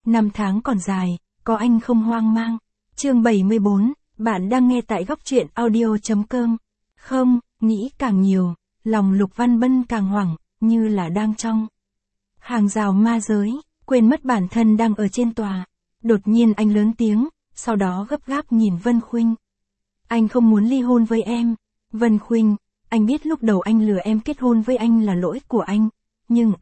Năm tháng còn dài, có anh không hoang mang. Chương 74, bạn đang nghe tại góc truyện audio.com. Không, nghĩ càng nhiều, lòng Lục Văn Bân càng hoảng, như là đang trong hàng rào ma giới, quên mất bản thân đang ở trên tòa. Đột nhiên anh lớn tiếng, sau đó gấp gáp nhìn Vân Khuynh. Anh không muốn ly hôn với em. Vân Khuynh, anh biết lúc đầu anh lừa em kết hôn với anh là lỗi của anh, nhưng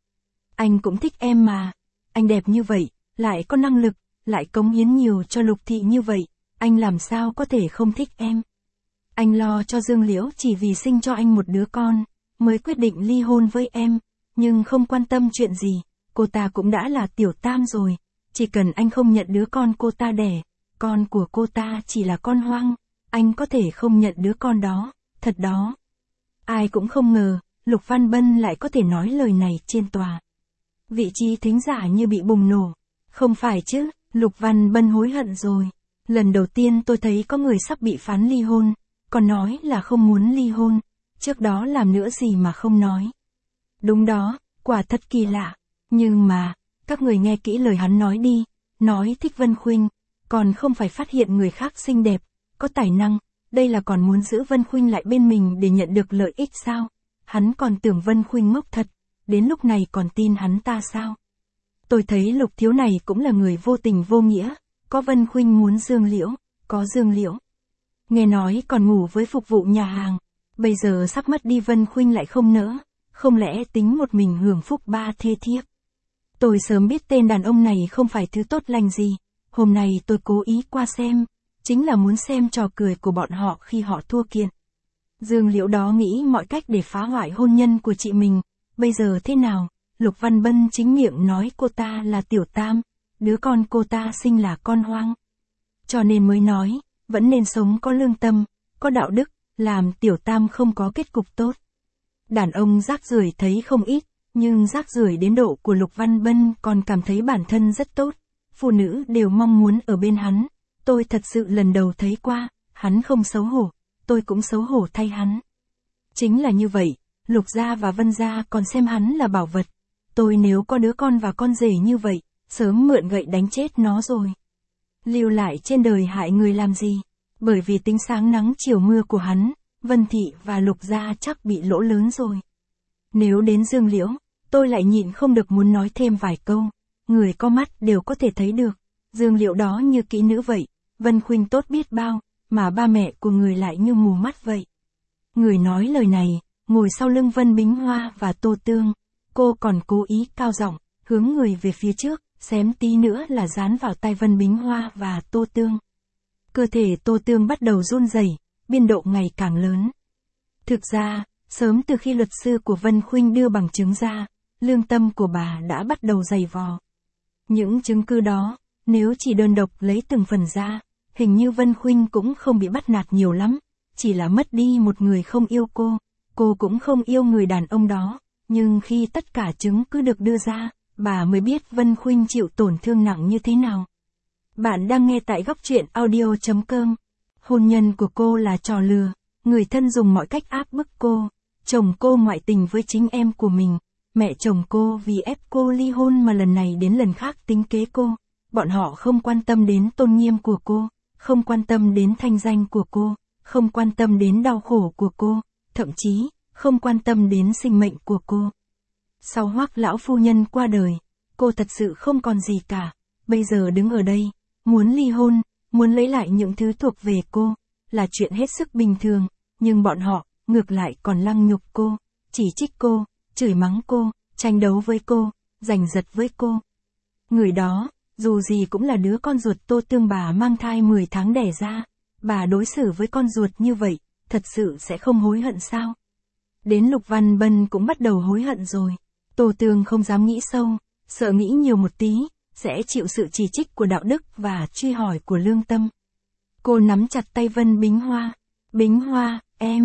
anh cũng thích em mà. Anh đẹp như vậy, lại có năng lực, lại cống hiến nhiều cho Lục thị như vậy, anh làm sao có thể không thích em. Anh lo cho Dương Liễu chỉ vì sinh cho anh một đứa con, mới quyết định ly hôn với em, nhưng không quan tâm chuyện gì, cô ta cũng đã là tiểu tam rồi, chỉ cần anh không nhận đứa con cô ta đẻ, con của cô ta chỉ là con hoang, anh có thể không nhận đứa con đó, thật đó. Ai cũng không ngờ, Lục Văn Bân lại có thể nói lời này trên tòa. Vị trí thính giả như bị bùng nổ. Không phải chứ, Lục Văn Bân hối hận rồi. Lần đầu tiên tôi thấy có người sắp bị phán ly hôn, còn nói là không muốn ly hôn, trước đó làm nữa gì mà không nói. Đúng đó, quả thật kỳ lạ. Nhưng mà, các người nghe kỹ lời hắn nói đi, nói thích Vân Khuynh, còn không phải phát hiện người khác xinh đẹp, có tài năng, đây là còn muốn giữ Vân Khuynh lại bên mình để nhận được lợi ích sao? Hắn còn tưởng Vân Khuynh ngốc thật, đến lúc này còn tin hắn ta sao? Tôi thấy Lục thiếu này cũng là người vô tình vô nghĩa, có Vân Khuynh muốn Dương Liễu, có Dương Liễu. Nghe nói còn ngủ với phục vụ nhà hàng, bây giờ sắp mất đi Vân Khuynh lại không nỡ, không lẽ tính một mình hưởng phúc ba thê thiếp. Tôi sớm biết tên đàn ông này không phải thứ tốt lành gì, hôm nay tôi cố ý qua xem, chính là muốn xem trò cười của bọn họ khi họ thua kiện. Dương Liễu đó nghĩ mọi cách để phá hoại hôn nhân của chị mình, bây giờ thế nào? Lục Văn Bân chính miệng nói cô ta là tiểu tam, đứa con cô ta sinh là con hoang. Cho nên mới nói, vẫn nên sống có lương tâm, có đạo đức, làm tiểu tam không có kết cục tốt. Đàn ông rác rưởi thấy không ít, nhưng rác rưởi đến độ của Lục Văn Bân còn cảm thấy bản thân rất tốt. Phụ nữ đều mong muốn ở bên hắn, tôi thật sự lần đầu thấy qua, hắn không xấu hổ, tôi cũng xấu hổ thay hắn. Chính là như vậy, Lục gia và Vân gia còn xem hắn là bảo vật. Tôi nếu có đứa con và con rể như vậy, sớm mượn gậy đánh chết nó rồi. Lưu lại trên đời hại người làm gì? Bởi vì tính sáng nắng chiều mưa của hắn, Vân thị và Lục gia chắc bị lỗ lớn rồi. Nếu đến Dương Liễu, tôi lại nhịn không được muốn nói thêm vài câu. Người có mắt đều có thể thấy được, Dương Liễu đó như kỹ nữ vậy, Vân Khuynh tốt biết bao, mà ba mẹ của người lại như mù mắt vậy. Người nói lời này, ngồi sau lưng Vân Bính Hoa và Tô Tương, cô còn cố ý cao giọng, hướng người về phía trước, xém tí nữa là dán vào tay Vân Bính Hoa và Tô Tương. Cơ thể Tô Tương bắt đầu run rẩy, biên độ ngày càng lớn. Thực ra, sớm từ khi luật sư của Vân Khuynh đưa bằng chứng ra, lương tâm của bà đã bắt đầu dày vò. Những chứng cứ đó, nếu chỉ đơn độc lấy từng phần ra, hình như Vân Khuynh cũng không bị bắt nạt nhiều lắm, chỉ là mất đi một người không yêu cô cũng không yêu người đàn ông đó, nhưng khi tất cả chứng cứ được đưa ra, bà mới biết Vân Khuynh chịu tổn thương nặng như thế nào. Bạn đang nghe tại góc truyện audio.com. Hôn nhân của cô là trò lừa, người thân dùng mọi cách áp bức cô, chồng cô ngoại tình với chính em của mình, mẹ chồng cô vì ép cô ly hôn mà lần này đến lần khác tính kế cô, bọn họ không quan tâm đến tôn nghiêm của cô, không quan tâm đến thanh danh của cô, không quan tâm đến đau khổ của cô, thậm chí, không quan tâm đến sinh mệnh của cô. Sau Hoắc lão phu nhân qua đời, cô thật sự không còn gì cả, bây giờ đứng ở đây, muốn ly hôn, muốn lấy lại những thứ thuộc về cô, là chuyện hết sức bình thường, nhưng bọn họ, ngược lại còn lăng nhục cô, chỉ trích cô, chửi mắng cô, tranh đấu với cô, giành giật với cô. Người đó, dù gì cũng là đứa con ruột Tô Tương bà mang thai 10 tháng đẻ ra, bà đối xử với con ruột như vậy, thật sự sẽ không hối hận sao? Đến Lục Văn Bân cũng bắt đầu hối hận rồi. Tô Tương không dám nghĩ sâu, sợ nghĩ nhiều một tí, sẽ chịu sự chỉ trích của đạo đức và truy hỏi của lương tâm. Cô nắm chặt tay Vân Bính Hoa. Bính Hoa,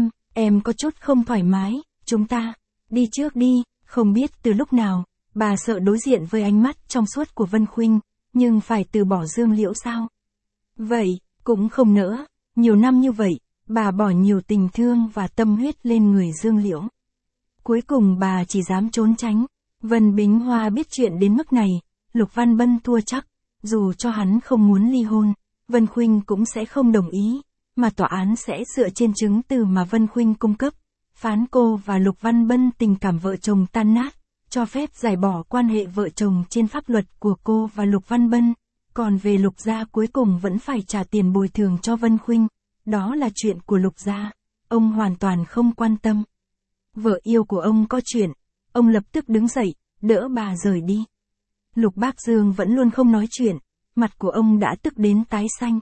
em có chút không thoải mái, chúng ta, đi trước đi, không biết từ lúc nào, bà sợ đối diện với ánh mắt trong suốt của Vân Khuynh, nhưng phải từ bỏ Dương Liễu sao? Vậy, cũng không nỡ, nhiều năm như vậy, bà bỏ nhiều tình thương và tâm huyết lên người Dương Liễu. Cuối cùng bà chỉ dám trốn tránh. Vân Bính Hoa biết chuyện đến mức này, Lục Văn Bân thua chắc, dù cho hắn không muốn ly hôn, Vân Khuynh cũng sẽ không đồng ý, mà tòa án sẽ dựa trên chứng từ mà Vân Khuynh cung cấp, phán cô và Lục Văn Bân tình cảm vợ chồng tan nát, cho phép giải bỏ quan hệ vợ chồng trên pháp luật của cô và Lục Văn Bân, còn về Lục gia cuối cùng vẫn phải trả tiền bồi thường cho Vân Khuynh, đó là chuyện của Lục gia, ông hoàn toàn không quan tâm. Vợ yêu của ông có chuyện, ông lập tức đứng dậy, đỡ bà rời đi. Lục Bác Dương vẫn luôn không nói chuyện, mặt của ông đã tức đến tái xanh.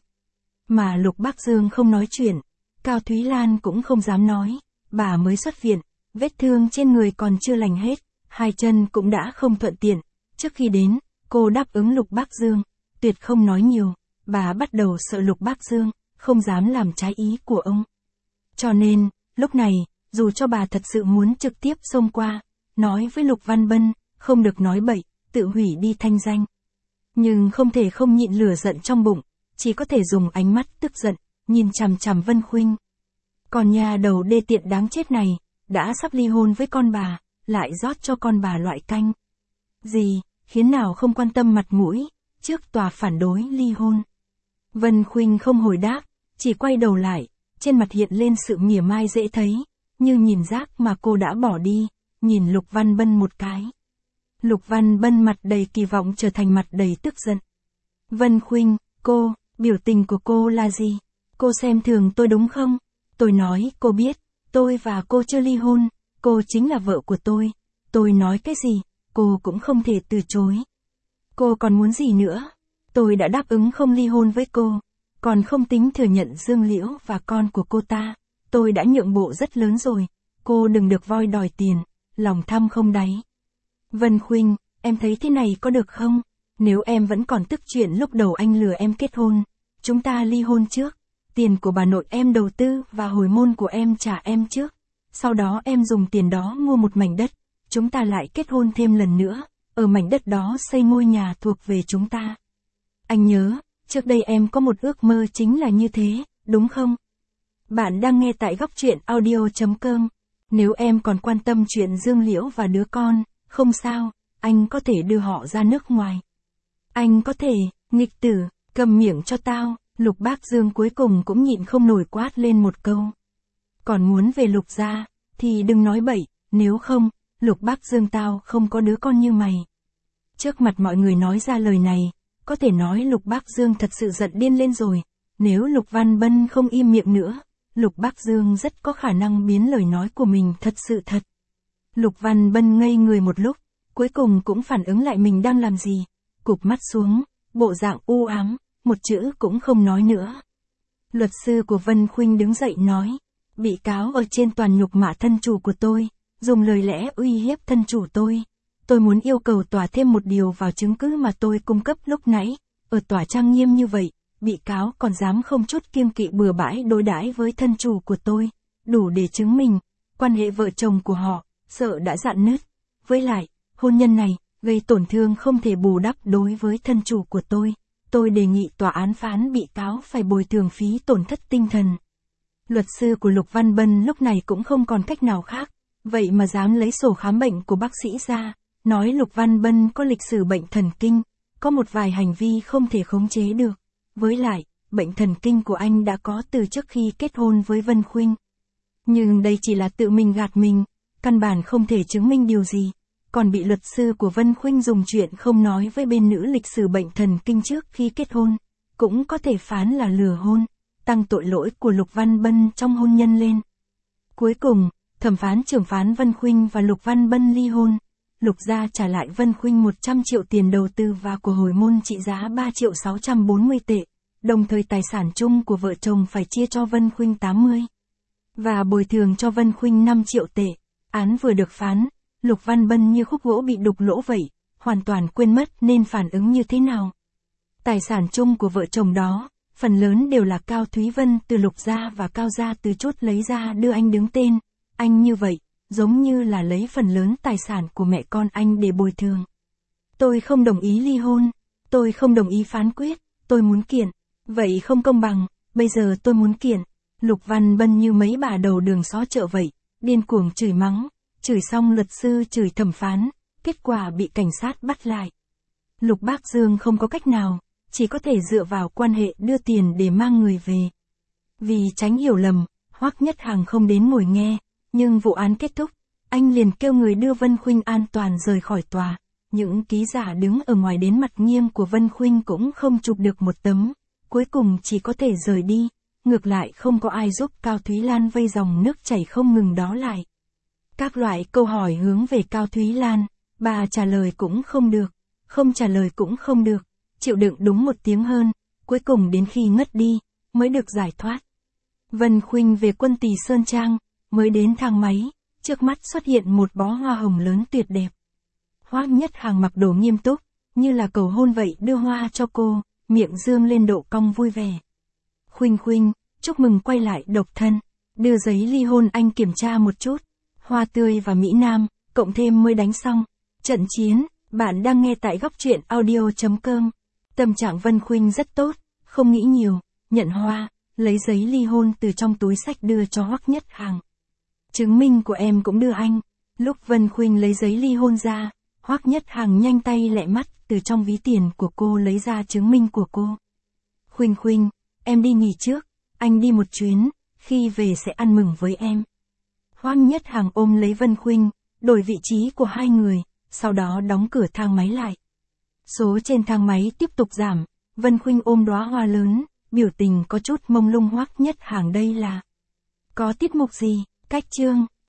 Mà Lục Bác Dương không nói chuyện, Cao Thúy Lan cũng không dám nói, bà mới xuất viện, vết thương trên người còn chưa lành hết, hai chân cũng đã không thuận tiện. Trước khi đến, cô đáp ứng Lục Bác Dương, tuyệt không nói nhiều, bà bắt đầu sợ Lục Bác Dương, không dám làm trái ý của ông. Cho nên, lúc này, dù cho bà thật sự muốn trực tiếp xông qua, nói với Lục Văn Bân, không được nói bậy, tự hủy đi thanh danh. Nhưng không thể không nhịn lửa giận trong bụng, chỉ có thể dùng ánh mắt tức giận, nhìn chằm chằm Vân Khuynh. Còn nhà đầu đê tiện đáng chết này, đã sắp ly hôn với con bà, lại rót cho con bà loại canh. Gì, khiến nào không quan tâm mặt mũi, trước tòa phản đối ly hôn. Vân Khuynh không hồi đáp, chỉ quay đầu lại, trên mặt hiện lên sự mỉa mai dễ thấy, như nhìn rác mà cô đã bỏ đi, nhìn Lục Văn Bân một cái. Lục Văn Bân mặt đầy kỳ vọng trở thành mặt đầy tức giận. Vân Khuynh, cô, biểu tình của cô là gì? Cô xem thường tôi đúng không? Tôi nói cô biết, tôi và cô chưa ly hôn, cô chính là vợ của tôi. Tôi nói cái gì, cô cũng không thể từ chối. Cô còn muốn gì nữa? Tôi đã đáp ứng không ly hôn với cô, còn không tính thừa nhận Dương Liễu và con của cô ta. Tôi đã nhượng bộ rất lớn rồi, cô đừng được voi đòi tiền, lòng tham không đáy. Vân Khuynh, em thấy thế này có được không? Nếu em vẫn còn tức chuyện lúc đầu anh lừa em kết hôn, chúng ta ly hôn trước, tiền của bà nội em đầu tư và hồi môn của em trả em trước. Sau đó em dùng tiền đó mua một mảnh đất, chúng ta lại kết hôn thêm lần nữa, ở mảnh đất đó xây ngôi nhà thuộc về chúng ta. Anh nhớ, trước đây em có một ước mơ chính là như thế, đúng không? Bạn đang nghe tại Góc Truyện Audio.com. Nếu em còn quan tâm chuyện Dương Liễu và đứa con, không sao, anh có thể đưa họ ra nước ngoài. Anh có thể, nghịch tử, cầm miệng cho tao. Lục Bác Dương cuối cùng cũng nhịn không nổi quát lên một câu. Còn muốn về Lục gia, thì đừng nói bậy, nếu không, Lục Bác Dương tao không có đứa con như mày. Trước mặt mọi người nói ra lời này, có thể nói Lục Bác Dương thật sự giận điên lên rồi. Nếu Lục Văn Bân không im miệng nữa, Lục Bác Dương rất có khả năng biến lời nói của mình thật sự thật. Lục Văn Bân ngây người một lúc, cuối cùng cũng phản ứng lại mình đang làm gì. Cụp mắt xuống, bộ dạng u ám, một chữ cũng không nói nữa. Luật sư của Vân Khuynh đứng dậy nói, bị cáo ở trên toàn nhục mạ thân chủ của tôi, dùng lời lẽ uy hiếp thân chủ tôi. Tôi muốn yêu cầu tòa thêm một điều vào chứng cứ mà tôi cung cấp lúc nãy. Ở tòa trang nghiêm như vậy, bị cáo còn dám không chút kiêng kỵ bừa bãi đối đãi với thân chủ của tôi, đủ để chứng minh quan hệ vợ chồng của họ sợ đã rạn nứt. Với lại, hôn nhân này gây tổn thương không thể bù đắp đối với thân chủ của tôi. Tôi đề nghị tòa án phán bị cáo phải bồi thường phí tổn thất tinh thần. Luật sư của Lục Văn Bân lúc này cũng không còn cách nào khác, vậy mà dám lấy sổ khám bệnh của bác sĩ ra, nói Lục Văn Bân có lịch sử bệnh thần kinh, có một vài hành vi không thể khống chế được. Với lại, bệnh thần kinh của anh đã có từ trước khi kết hôn với Vân Khuynh. Nhưng đây chỉ là tự mình gạt mình, căn bản không thể chứng minh điều gì. Còn bị luật sư của Vân Khuynh dùng chuyện không nói với bên nữ lịch sử bệnh thần kinh trước khi kết hôn, cũng có thể phán là lừa hôn, tăng tội lỗi của Lục Văn Bân trong hôn nhân lên. Cuối cùng, thẩm phán trưởng phán Vân Khuynh và Lục Văn Bân ly hôn. Lục gia trả lại Vân Khuynh 100 triệu tiền đầu tư và của hồi môn trị giá 3.640 tệ, đồng thời tài sản chung của vợ chồng phải chia cho Vân Khuynh 80. Và bồi thường cho Vân Khuynh 5 triệu tệ. Án vừa được phán, Lục Văn Bân như khúc gỗ bị đục lỗ vậy, hoàn toàn quên mất nên phản ứng như thế nào. Tài sản chung của vợ chồng đó, phần lớn đều là Cao Thúy Vân từ Lục gia và Cao gia từ chốt lấy ra đưa anh đứng tên. Anh như vậy, giống như là lấy phần lớn tài sản của mẹ con anh để bồi thường. Tôi không đồng ý ly hôn, tôi không đồng ý phán quyết, tôi muốn kiện. Vậy không công bằng, bây giờ tôi muốn kiện. Lục Văn Bân như mấy bà đầu đường xó chợ vậy, điên cuồng chửi mắng, chửi xong luật sư chửi thẩm phán, kết quả bị cảnh sát bắt lại. Lục Bác Dương không có cách nào, chỉ có thể dựa vào quan hệ đưa tiền để mang người về. Vì tránh hiểu lầm, Hoắc Nhất Hằng không đến ngồi nghe, nhưng vụ án kết thúc, anh liền kêu người đưa Vân Khuynh an toàn rời khỏi tòa. Những ký giả đứng ở ngoài đến mặt nghiêng của Vân Khuynh cũng không chụp được một tấm, cuối cùng chỉ có thể rời đi, ngược lại không có ai giúp Cao Thúy Lan vây dòng nước chảy không ngừng đó lại. Các loại câu hỏi hướng về Cao Thúy Lan, bà trả lời cũng không được, không trả lời cũng không được, chịu đựng đúng 1 tiếng hơn, cuối cùng đến khi ngất đi, mới được giải thoát. Vân Khuynh về Quân Tỳ Sơn Trang, mới đến thang máy, trước mắt xuất hiện một bó hoa hồng lớn tuyệt đẹp. Hoắc Nhất Hằng mặc đồ nghiêm túc, như là cầu hôn vậy đưa hoa cho cô, miệng dương lên độ cong vui vẻ. Khuynh Khuynh, chúc mừng quay lại độc thân, đưa giấy ly hôn anh kiểm tra một chút. Hoa tươi và Mỹ Nam, cộng thêm mới đánh xong. Trận chiến, bạn đang nghe tại góc truyện audio.com. Tâm trạng Vân Khuynh rất tốt, không nghĩ nhiều, nhận hoa, lấy giấy ly hôn từ trong túi xách đưa cho Hoắc Nhất Hằng. Chứng minh của em cũng đưa anh. Lúc Vân Khuynh lấy giấy ly hôn ra, Hoắc Nhất Hằng nhanh tay lẹ mắt từ trong ví tiền của cô lấy ra chứng minh của cô. Khuynh Khuynh, em đi nghỉ trước, anh đi một chuyến, khi về sẽ ăn mừng với em. Hoắc Nhất Hằng ôm lấy Vân Khuynh, đổi vị trí của hai người, sau đó đóng cửa thang máy lại. Số trên thang máy tiếp tục giảm, Vân Khuynh ôm đóa hoa lớn, biểu tình có chút mông lung. Hoắc Nhất Hằng đây là có tiết mục gì, cách chương.